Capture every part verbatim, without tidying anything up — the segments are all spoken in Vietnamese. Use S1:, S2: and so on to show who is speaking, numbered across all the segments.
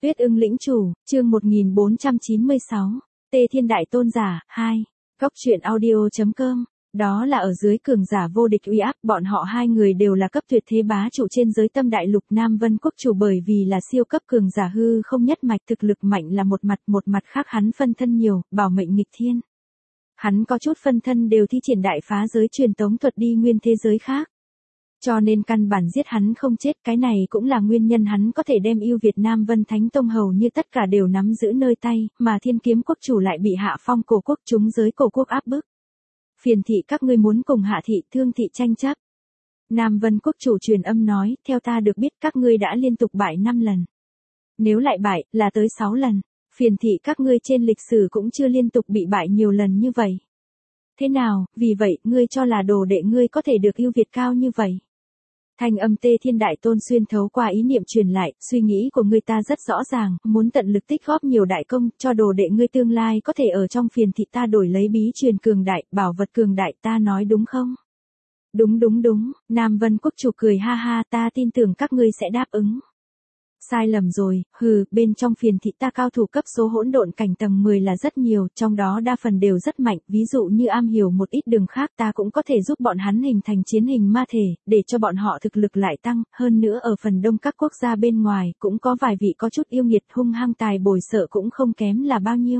S1: Tuyết ưng lĩnh chủ, chương một nghìn bốn trăm chín mươi sáu, Tê Thiên Đại Tôn Giả, hai. Cóc truyện audio.com. Đó là ở dưới cường giả vô địch uy áp, bọn họ hai người đều là cấp tuyệt thế bá chủ trên giới tâm đại lục Nam Vân Quốc chủ, bởi vì là siêu cấp cường giả hư không nhất mạch, thực lực mạnh là một mặt, một mặt khác hắn phân thân nhiều, bảo mệnh nghịch thiên. Hắn có chút phân thân đều thi triển đại phá giới truyền tống thuật đi nguyên thế giới khác. Cho nên căn bản giết hắn không chết, cái này cũng là nguyên nhân hắn có thể đem yêu Việt Nam Vân Thánh Tông hầu như tất cả đều nắm giữ nơi tay, mà Thiên Kiếm Quốc chủ lại bị Hạ Phong cổ quốc chúng giới cổ quốc áp bức. Phiền thị các ngươi muốn cùng Hạ thị Thương thị tranh chấp. Nam Vân Quốc chủ truyền âm nói, theo ta được biết các ngươi đã liên tục bại năm lần. Nếu lại bại, là tới sáu lần. Phiền thị các ngươi trên lịch sử cũng chưa liên tục bị bại nhiều lần như vậy. Thế nào, vì vậy, ngươi cho là đồ đệ ngươi có thể được ưu việt cao như vậy? Thanh âm Tê Thiên Đại Tôn xuyên thấu qua ý niệm truyền lại, suy nghĩ của ngươi ta rất rõ ràng, muốn tận lực tích góp nhiều đại công, cho đồ đệ ngươi tương lai có thể ở trong phiền thị ta đổi lấy bí truyền cường đại, bảo vật cường đại, ta nói đúng không? Đúng đúng đúng, Nam Vân Quốc chủ cười ha ha, ta tin tưởng các ngươi sẽ đáp ứng. Sai lầm rồi, hừ, bên trong phiền thị ta cao thủ cấp số hỗn độn cảnh tầng mười là rất nhiều, trong đó đa phần đều rất mạnh, ví dụ như am hiểu một ít đường khác ta cũng có thể giúp bọn hắn hình thành chiến hình ma thể, để cho bọn họ thực lực lại tăng, hơn nữa ở phần đông các quốc gia bên ngoài, cũng có vài vị có chút yêu nghiệt hung hăng tài bồi sợ cũng không kém là bao nhiêu.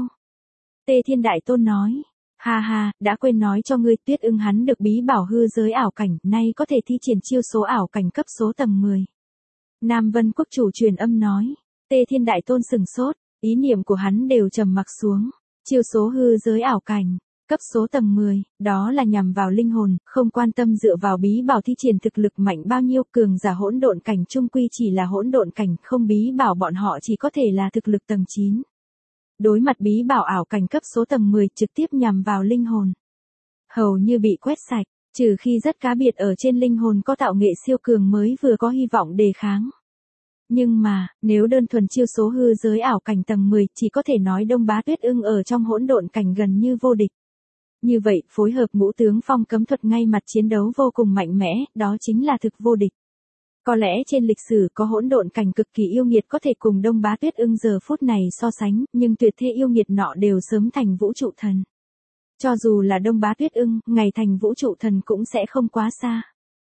S1: Tê Thiên Đại Tôn nói, ha ha, đã quên nói cho ngươi, Tuyết ưng hắn được bí bảo hư giới ảo cảnh, nay có thể thi triển chiêu số ảo cảnh cấp số tầng mười. Nam Vân Quốc chủ truyền âm nói, Tê Thiên Đại Tôn sừng sốt, ý niệm của hắn đều trầm mặc xuống, chiêu số hư giới ảo cảnh, cấp số tầng mười, đó là nhằm vào linh hồn, không quan tâm dựa vào bí bảo thi triển thực lực mạnh bao nhiêu, cường giả hỗn độn cảnh trung quy chỉ là hỗn độn cảnh, không bí bảo bọn họ chỉ có thể là thực lực tầng chín. Đối mặt bí bảo ảo cảnh cấp số tầng mười trực tiếp nhằm vào linh hồn, hầu như bị quét sạch. Trừ khi rất cá biệt ở trên linh hồn có tạo nghệ siêu cường mới vừa có hy vọng đề kháng. Nhưng mà, nếu đơn thuần chiêu số hư giới ảo cảnh tầng mười, chỉ có thể nói Đông Bá Tuyết ưng ở trong hỗn độn cảnh gần như vô địch. Như vậy, phối hợp ngũ tướng phong cấm thuật ngay mặt chiến đấu vô cùng mạnh mẽ, đó chính là thực vô địch. Có lẽ trên lịch sử có hỗn độn cảnh cực kỳ yêu nghiệt có thể cùng Đông Bá Tuyết ưng giờ phút này so sánh, nhưng tuyệt thế yêu nghiệt nọ đều sớm thành vũ trụ thần. Cho dù là Đông Bá Tuyết ưng, ngày thành vũ trụ thần cũng sẽ không quá xa.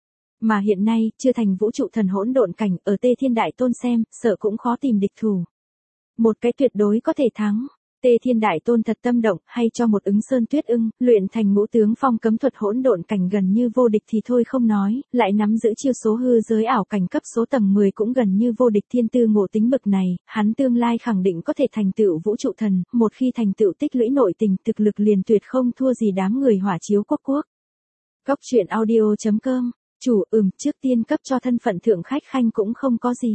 S1: Mà hiện nay, chưa thành vũ trụ thần hỗn độn cảnh, ở Tê Thiên Đại Tôn xem, sợ cũng khó tìm địch thủ. Một cái tuyệt đối có thể thắng. Tê Thiên Đại Tôn thật tâm động, hay cho một ứng sơn tuyết ưng, luyện thành ngũ tướng phong cấm thuật hỗn độn cảnh gần như vô địch thì thôi không nói, lại nắm giữ chiêu số hư giới ảo cảnh cấp số tầng mười cũng gần như vô địch, thiên tư ngộ tính bực này, hắn tương lai khẳng định có thể thành tựu vũ trụ thần, một khi thành tựu tích lũy nội tình, thực lực liền tuyệt không thua gì đám người hỏa chiếu quốc quốc. Cóc truyện audio.com, chủ ừm trước tiên cấp cho thân phận thượng khách khanh cũng không có gì.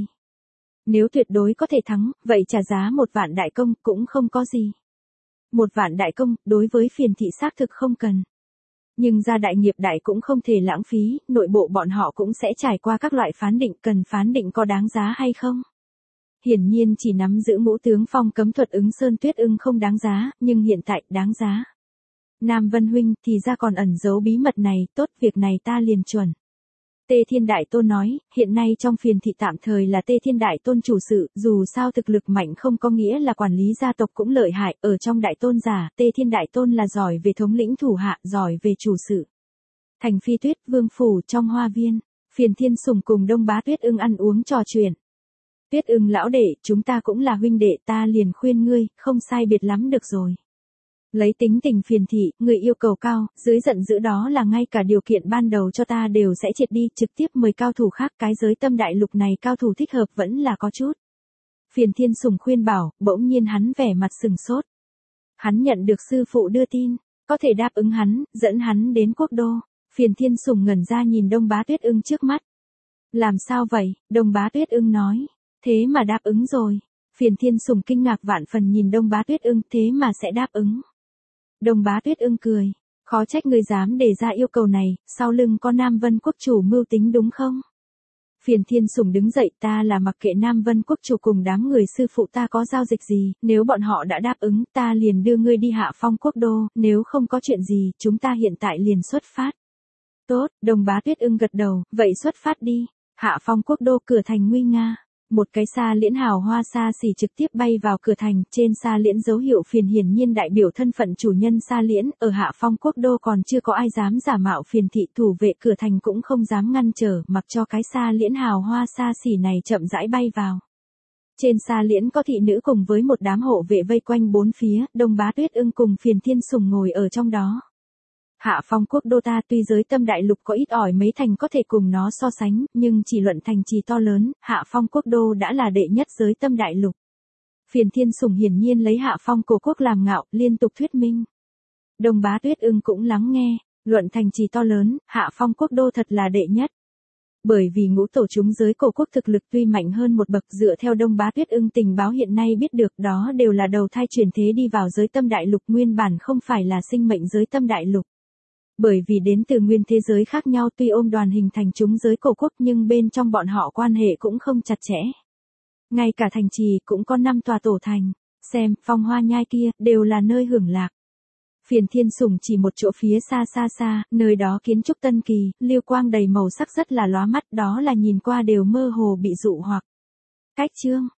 S1: Nếu tuyệt đối có thể thắng, vậy trả giá một vạn đại công cũng không có gì. Một vạn đại công, đối với phiền thị xác thực không cần. Nhưng gia đại nghiệp đại cũng không thể lãng phí, nội bộ bọn họ cũng sẽ trải qua các loại phán định, cần phán định có đáng giá hay không. Hiển nhiên chỉ nắm giữ ngũ tướng phong cấm thuật ứng sơn tuyết ưng không đáng giá, nhưng hiện tại đáng giá. Nam Vân huynh, thì ra còn ẩn giấu bí mật này, tốt, việc này ta liền chuẩn. Tê Thiên Đại Tôn nói, hiện nay trong phiền thị tạm thời là Tê Thiên Đại Tôn chủ sự, dù sao thực lực mạnh không có nghĩa là quản lý gia tộc cũng lợi hại, ở trong Đại Tôn giả, Tê Thiên Đại Tôn là giỏi về thống lĩnh thủ hạ, giỏi về chủ sự. Thành Phi Tuyết Vương phủ trong hoa viên, Phiền Thiên Sùng cùng Đông Bá Tuyết ưng ăn uống trò chuyện. Tuyết ưng lão đệ, chúng ta cũng là huynh đệ, ta liền khuyên ngươi, không sai biệt lắm được rồi. Lấy tính tình phiền thị, người yêu cầu cao, dưới giận dữ đó là ngay cả điều kiện ban đầu cho ta đều sẽ triệt đi, trực tiếp mời cao thủ khác, cái giới tâm đại lục này cao thủ thích hợp vẫn là có chút. Phiền Thiên Sùng khuyên bảo, bỗng nhiên hắn vẻ mặt sừng sốt. Hắn nhận được sư phụ đưa tin, có thể đáp ứng hắn, dẫn hắn đến quốc đô. Phiền Thiên Sùng ngẩn ra nhìn Đông Bá Tuyết ưng trước mắt. Làm sao vậy? Đông Bá Tuyết ưng nói. Thế mà đáp ứng rồi. Phiền Thiên Sùng kinh ngạc vạn phần nhìn Đông Bá Tuyết ưng, thế mà sẽ đáp ứng. Đông Bá Tuyết ưng cười, khó trách ngươi dám đề ra yêu cầu này, sau lưng có Nam Vân Quốc chủ mưu tính đúng không? Phiền Thiên Sùng đứng dậy, ta là mặc kệ Nam Vân Quốc chủ cùng đám người sư phụ ta có giao dịch gì, nếu bọn họ đã đáp ứng, ta liền đưa ngươi đi Hạ Phong quốc đô, nếu không có chuyện gì, chúng ta hiện tại liền xuất phát. Tốt, Đông Bá Tuyết ưng gật đầu, vậy xuất phát đi, Hạ Phong quốc đô cửa thành nguy nga. Một cái xa liễn hào hoa xa xỉ trực tiếp bay vào cửa thành, trên xa liễn dấu hiệu phiền hiển nhiên đại biểu thân phận chủ nhân xa liễn, ở Hạ Phong quốc đô còn chưa có ai dám giả mạo phiền thị, thủ vệ cửa thành cũng không dám ngăn trở, mặc cho cái xa liễn hào hoa xa xỉ này chậm rãi bay vào. Trên xa liễn có thị nữ cùng với một đám hộ vệ vây quanh bốn phía, Đông Bá Tuyết Ưng cùng Phiền Thiên Sùng ngồi ở trong đó. Hạ Phong quốc đô ta tuy giới tâm đại lục có ít ỏi mấy thành có thể cùng nó so sánh, nhưng chỉ luận thành trì to lớn, Hạ Phong quốc đô đã là đệ nhất giới tâm đại lục. Phiền Thiên Sùng hiển nhiên lấy Hạ Phong cổ quốc làm ngạo, liên tục thuyết minh. Đông Bá Tuyết Ưng cũng lắng nghe, luận thành trì to lớn, Hạ Phong quốc đô thật là đệ nhất. Bởi vì ngũ tổ chúng giới cổ quốc thực lực tuy mạnh hơn một bậc, dựa theo Đông Bá Tuyết Ưng tình báo hiện nay biết được, đó đều là đầu thai chuyển thế đi vào giới tâm đại lục, nguyên bản không phải là sinh mệnh giới tâm đại lục. Bởi vì đến từ nguyên thế giới khác nhau, tuy ôm đoàn hình thành chúng giới cổ quốc nhưng bên trong bọn họ quan hệ cũng không chặt chẽ. Ngay cả thành trì cũng có năm tòa tổ thành, xem, Phong Hoa Nhai kia, đều là nơi hưởng lạc. Phiền Thiên Sùng chỉ một chỗ phía xa xa xa, nơi đó kiến trúc tân kỳ, lưu quang đầy màu sắc rất là lóa mắt, đó là nhìn qua đều mơ hồ bị dụ hoặc. Cách chương